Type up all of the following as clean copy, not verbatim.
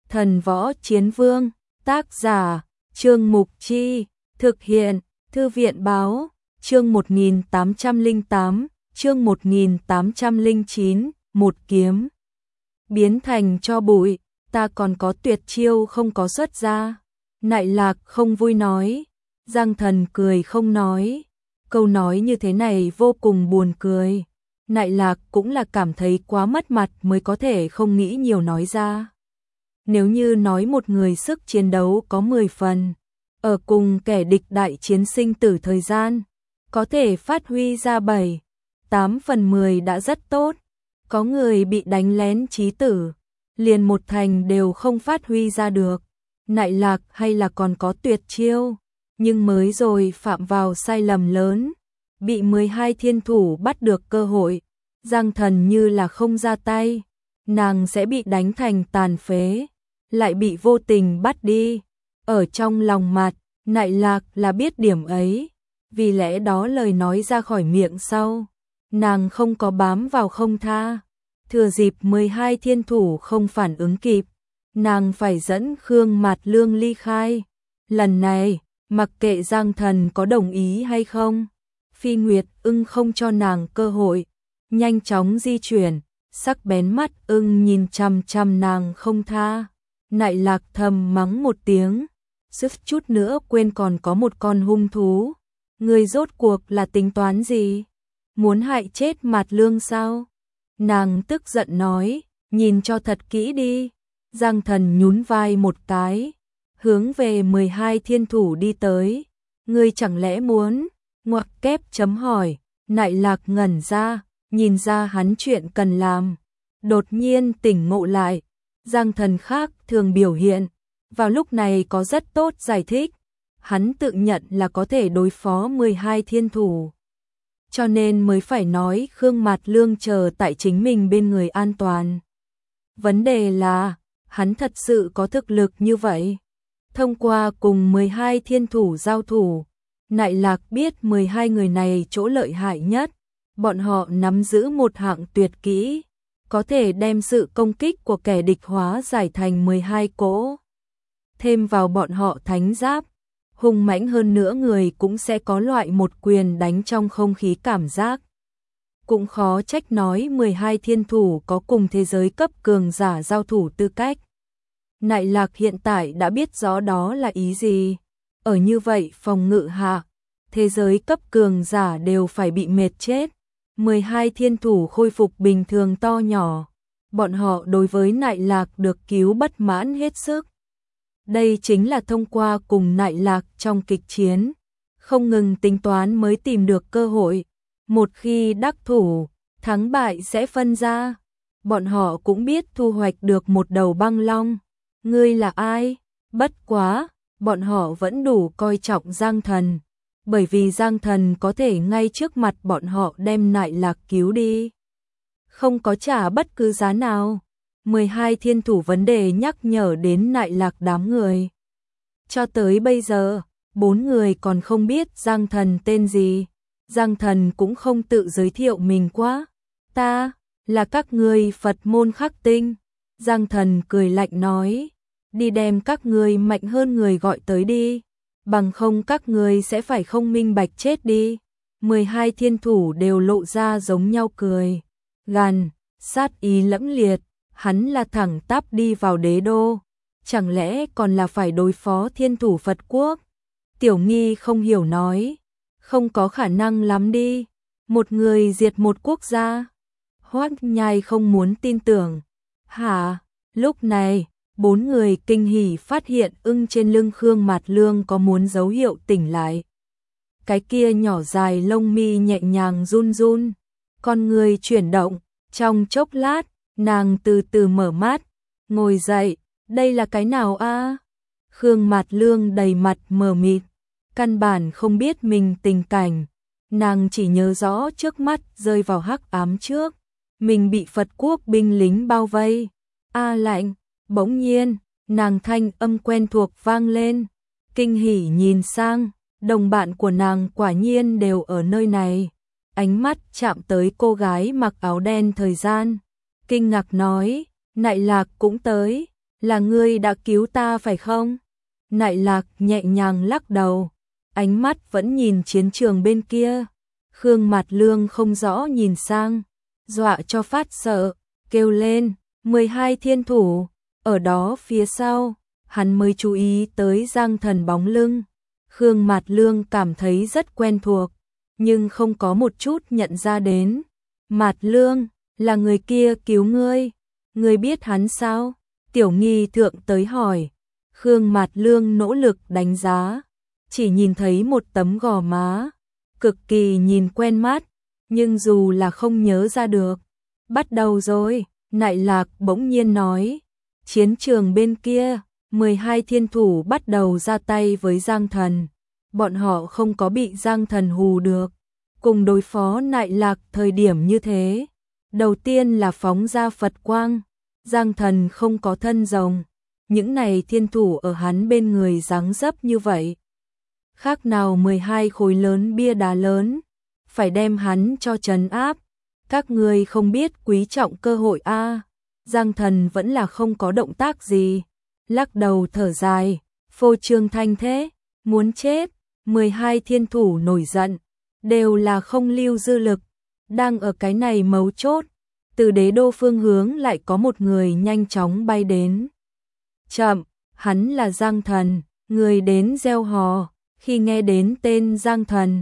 Thần Võ Chiến Vương, tác giả, Trương Mục Chi, thực hiện, Thư viện Báo, chương 1808, chương 1809, một kiếm biến thành tro bụi, ta còn có tuyệt chiêu không có xuất ra. Nại Lạc không vui nói, Giang Thần cười không nói. Câu nói như thế này vô cùng buồn cười. Nại Lạc cũng là cảm thấy quá mất mặt mới có thể không nghĩ nhiều nói ra. Nếu như nói một người sức chiến đấu có 10 phần, ở cùng kẻ địch đại chiến sinh tử thời gian, có thể phát huy ra 7, 8 phần 10 đã rất tốt. Có người bị đánh lén chí tử, liền một thành đều không phát huy ra được. Nại Lạc hay là còn có tuyệt chiêu, nhưng mới rồi phạm vào sai lầm lớn, bị 12 thiên thủ bắt được cơ hội. Giang Thần như là không ra tay, nàng sẽ bị đánh thành tàn phế, lại bị vô tình bắt đi. Ở trong lòng mặt, Nại Lạc là biết điểm ấy, vì lẽ đó lời nói ra khỏi miệng sau, nàng không có bám vào không tha. Thừa dịp 12 thiên thủ không phản ứng kịp, nàng phải dẫn Khương Mạt Lương ly khai. Lần này, mặc kệ Giang Thần có đồng ý hay không, Phi Nguyệt Ưng không cho nàng cơ hội, nhanh chóng di chuyển, sắc bén mắt ưng nhìn chằm chằm nàng không tha. Nại Lạc thầm mắng một tiếng, suýt chút nữa quên còn có một con hung thú. Người rốt cuộc là tính toán gì? Muốn hại chết Mạt Lương sao? Nàng tức giận nói, nhìn cho thật kỹ đi. Giang Thần nhún vai một cái, hướng về 12 thiên thủ đi tới. Ngươi chẳng lẽ muốn? Ngoặc kép chấm hỏi. Nại Lạc ngẩn ra, nhìn ra hắn chuyện cần làm, đột nhiên tỉnh ngộ lại. Giang Thần khác thường biểu hiện, vào lúc này có rất tốt giải thích. Hắn tự nhận là có thể đối phó 12 thiên thủ, cho nên mới phải nói Khương Mạt Lương chờ tại chính mình bên người an toàn. Vấn đề là, hắn thật sự có thực lực như vậy. Thông qua cùng 12 thiên thủ giao thủ, Nại Lạc biết 12 người này chỗ lợi hại nhất. Bọn họ nắm giữ một hạng tuyệt kỹ, có thể đem sự công kích của kẻ địch hóa giải thành 12 cỗ. Thêm vào bọn họ thánh giáp, hung mãnh hơn nữa người cũng sẽ có loại một quyền đánh trong không khí cảm giác. Cũng khó trách nói 12 thiên thủ có cùng thế giới cấp cường giả giao thủ tư cách. Nại Lạc hiện tại đã biết rõ đó là ý gì. Ở như vậy phòng ngự hạ, thế giới cấp cường giả đều phải bị mệt chết. 12 thiên thủ khôi phục bình thường to nhỏ, bọn họ đối với Nại Lạc được cứu bất mãn hết sức. Đây chính là thông qua cùng Nại Lạc trong kịch chiến, không ngừng tính toán mới tìm được cơ hội. Một khi đắc thủ, thắng bại sẽ phân ra. Bọn họ cũng biết thu hoạch được một đầu băng long. Ngươi là ai? Bất quá, bọn họ vẫn đủ coi trọng Giang Thần, bởi vì Giang Thần có thể ngay trước mặt bọn họ đem Nại Lạc cứu đi, không có trả bất cứ giá nào. 12 thiên thủ vấn đề nhắc nhở đến Nại Lạc đám người. Cho tới bây giờ, 4 người còn không biết Giang Thần tên gì. Giang Thần cũng không tự giới thiệu mình quá. Ta, là các ngươi Phật môn Khắc Tinh. Giang Thần cười lạnh nói, đi đem các ngươi mạnh hơn người gọi tới đi, bằng không các ngươi sẽ phải không minh bạch chết đi. 12 thiên thủ đều lộ ra giống nhau cười, gằn, sát ý lẫm liệt. Hắn là thẳng tắp đi vào đế đô, chẳng lẽ còn là phải đối phó thiên thủ Phật quốc? Tiểu Nghi không hiểu nói, không có khả năng lắm đi, một người diệt một quốc gia. Hoắc Nhai không muốn tin tưởng. Hả? Lúc này, 4 người kinh hỉ phát hiện ưng trên lưng Khương Mạt Lương có muốn dấu hiệu tỉnh lại. Cái kia nhỏ dài lông mi nhẹ nhàng run run, con người chuyển động, trong chốc lát, nàng từ từ mở mắt, ngồi dậy, đây là cái nào a? Khương Mạt Lương đầy mặt mờ mịt, căn bản không biết mình tình cảnh, nàng chỉ nhớ rõ trước mắt rơi vào hắc ám trước, mình bị Phật quốc binh lính bao vây. A lạnh, bỗng nhiên, nàng thanh âm quen thuộc vang lên, kinh hỉ nhìn sang, đồng bạn của nàng quả nhiên đều ở nơi này. Ánh mắt chạm tới cô gái mặc áo đen thời gian, kinh ngạc nói, Nại Lạc cũng tới. Là ngươi đã cứu ta phải không? Nại Lạc nhẹ nhàng lắc đầu, ánh mắt vẫn nhìn chiến trường bên kia. Khương Mạt Lương không rõ nhìn sang, dọa cho phát sợ, kêu lên, 12 thiên thủ, ở đó phía sau, hắn mới chú ý tới Giang Thần bóng lưng. Khương Mạt Lương cảm thấy rất quen thuộc, nhưng không có một chút nhận ra đến. Mạt Lương, là người kia cứu ngươi biết hắn sao? Tiểu Nghi thượng tới hỏi. Khương Mạt Lương nỗ lực đánh giá, chỉ nhìn thấy một tấm gò má, cực kỳ nhìn quen mắt, nhưng dù là không nhớ ra được. Bắt đầu rồi, Nại Lạc bỗng nhiên nói. Chiến trường bên kia, 12 thiên thủ bắt đầu ra tay với Giang Thần. Bọn họ không có bị Giang Thần hù được, cùng đối phó Nại Lạc thời điểm như thế. Đầu tiên là phóng ra Phật quang, Giang Thần không có thân rồng, những này thiên thủ ở hắn bên người dáng dấp như vậy. Khác nào 12 khối lớn bia đá lớn, phải đem hắn cho trấn áp. Các ngươi không biết quý trọng cơ hội a. Giang Thần vẫn là không có động tác gì, lắc đầu thở dài, phô trương thanh thế, muốn chết. 12 thiên thủ nổi giận, đều là không lưu dư lực, đang ở cái này mấu chốt. Từ đế đô phương hướng lại có một người nhanh chóng bay đến. Chậm, hắn là Giang Thần, người đến gieo hò. Khi nghe đến tên Giang Thần,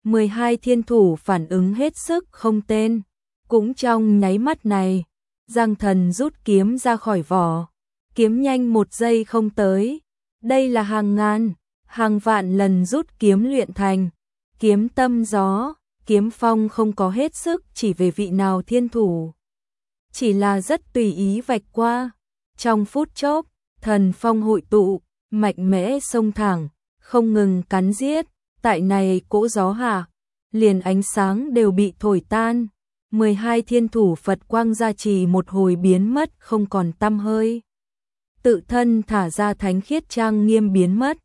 12 thiên thủ phản ứng hết sức không tên. Cũng trong nháy mắt này, Giang Thần rút kiếm ra khỏi vỏ, kiếm nhanh 1 giây không tới. Đây là hàng ngàn, hàng vạn lần rút kiếm luyện thành. Kiếm tâm gió, kiếm phong không có hết sức chỉ về vị nào thiên thủ, chỉ là rất tùy ý vạch qua. Trong phút chốc, thần phong hội tụ, mạnh mẽ xông thẳng, không ngừng cắn giết. Tại này cỗ gió hạ, liền ánh sáng đều bị thổi tan. 12 thiên thủ Phật quang gia trì một hồi biến mất không còn tăm hơi. Tự thân thả ra thánh khiết trang nghiêm biến mất.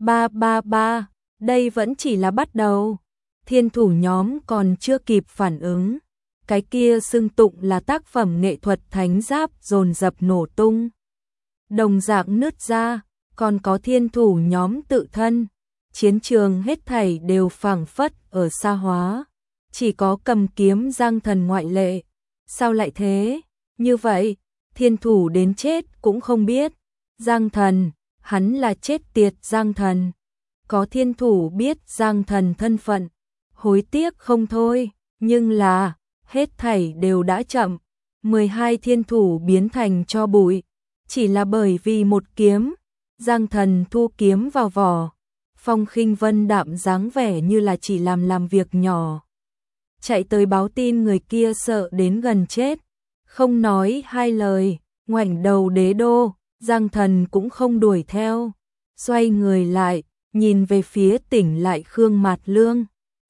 Ba, đây vẫn chỉ là bắt đầu. Thiên thủ nhóm còn chưa kịp phản ứng, cái kia xưng tụng là tác phẩm nghệ thuật thánh giáp dồn dập nổ tung, đồng dạng nứt ra. Còn có thiên thủ nhóm tự thân, chiến trường hết thảy đều phảng phất ở xa hóa, chỉ có cầm kiếm Giang Thần ngoại lệ. Sao lại thế? Như vậy, thiên thủ đến chết cũng không biết. Giang Thần, hắn là chết tiệt Giang Thần. Có thiên thủ biết Giang Thần thân phận, hối tiếc không thôi, nhưng là, hết thảy đều đã chậm. 12 thiên thủ biến thành tro bụi, chỉ là bởi vì một kiếm. Giang Thần thu kiếm vào vỏ, phong khinh vân đạm dáng vẻ như là chỉ làm việc nhỏ. Chạy tới báo tin người kia sợ đến gần chết, không nói hai lời, ngoảnh đầu đế đô. Giang Thần cũng không đuổi theo, xoay người lại, nhìn về phía tỉnh lại Khương Mạt Lương.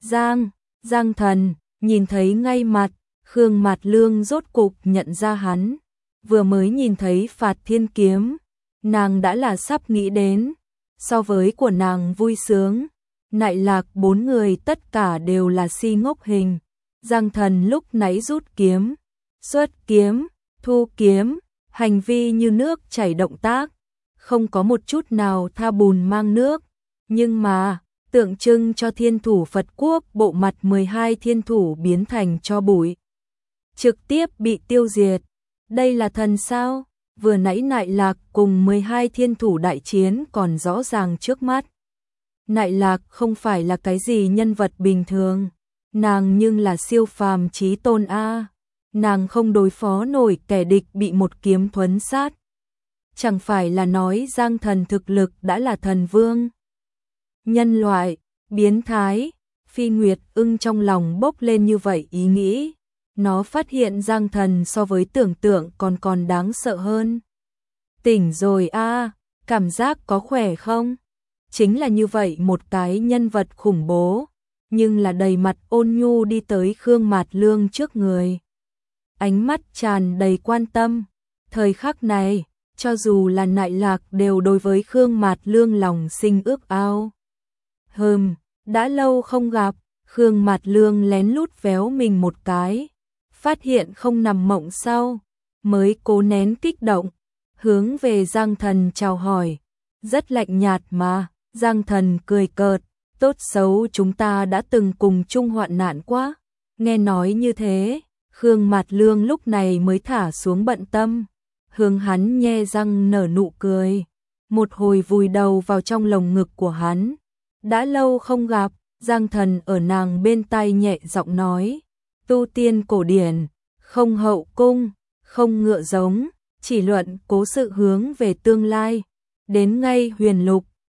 Giang Thần, nhìn thấy ngay mặt, Khương Mạt Lương rốt cục nhận ra hắn. Vừa mới nhìn thấy Phạt Thiên kiếm, nàng đã là sắp nghĩ đến. So với của nàng vui sướng, Nại Lạc 4 người tất cả đều là si ngốc hình. Giang Thần lúc nãy rút kiếm, xuất kiếm, thu kiếm, hành vi như nước chảy động tác, không có một chút nào tha bùn mang nước. Nhưng mà, tượng trưng cho thiên thủ Phật quốc bộ mặt 12 thiên thủ biến thành tro bụi, trực tiếp bị tiêu diệt. Đây là thần sao? Vừa nãy Nại Lạc cùng 12 thiên thủ đại chiến còn rõ ràng trước mắt. Nại Lạc không phải là cái gì nhân vật bình thường, nàng nhưng là siêu phàm chí tôn a. Nàng không đối phó nổi kẻ địch bị một kiếm thuấn sát. Chẳng phải là nói Giang Thần thực lực đã là thần vương. Nhân loại, biến thái. Phi Nguyệt Ưng trong lòng bốc lên như vậy ý nghĩ. Nó phát hiện Giang Thần so với tưởng tượng còn đáng sợ hơn. Tỉnh rồi a, cảm giác có khỏe không? Chính là như vậy một cái nhân vật khủng bố, nhưng là đầy mặt ôn nhu đi tới Khương Mạt Lương trước người. Ánh mắt tràn đầy quan tâm. Thời khắc này, cho dù là Nại Lạc đều đối với Khương Mạt Lương lòng sinh ước ao. Đã lâu không gặp, Khương Mạt Lương lén lút véo mình một cái, phát hiện không nằm mộng sau, mới cố nén kích động. hướng về Giang Thần chào hỏi. Rất lạnh nhạt mà, Giang Thần cười cợt, tốt xấu chúng ta đã từng cùng chung hoạn nạn quá. Nghe nói như thế, Khương Mạt Lương lúc này mới thả xuống bận tâm, hướng hắn nhe răng nở nụ cười, một hồi vùi đầu vào trong lồng ngực của hắn. Đã lâu không gặp, Giang Thần ở nàng bên tai nhẹ giọng nói, tu tiên cổ điển, không hậu cung, không ngựa giống, chỉ luận cố sự hướng về tương lai. Đến ngay huyền lục,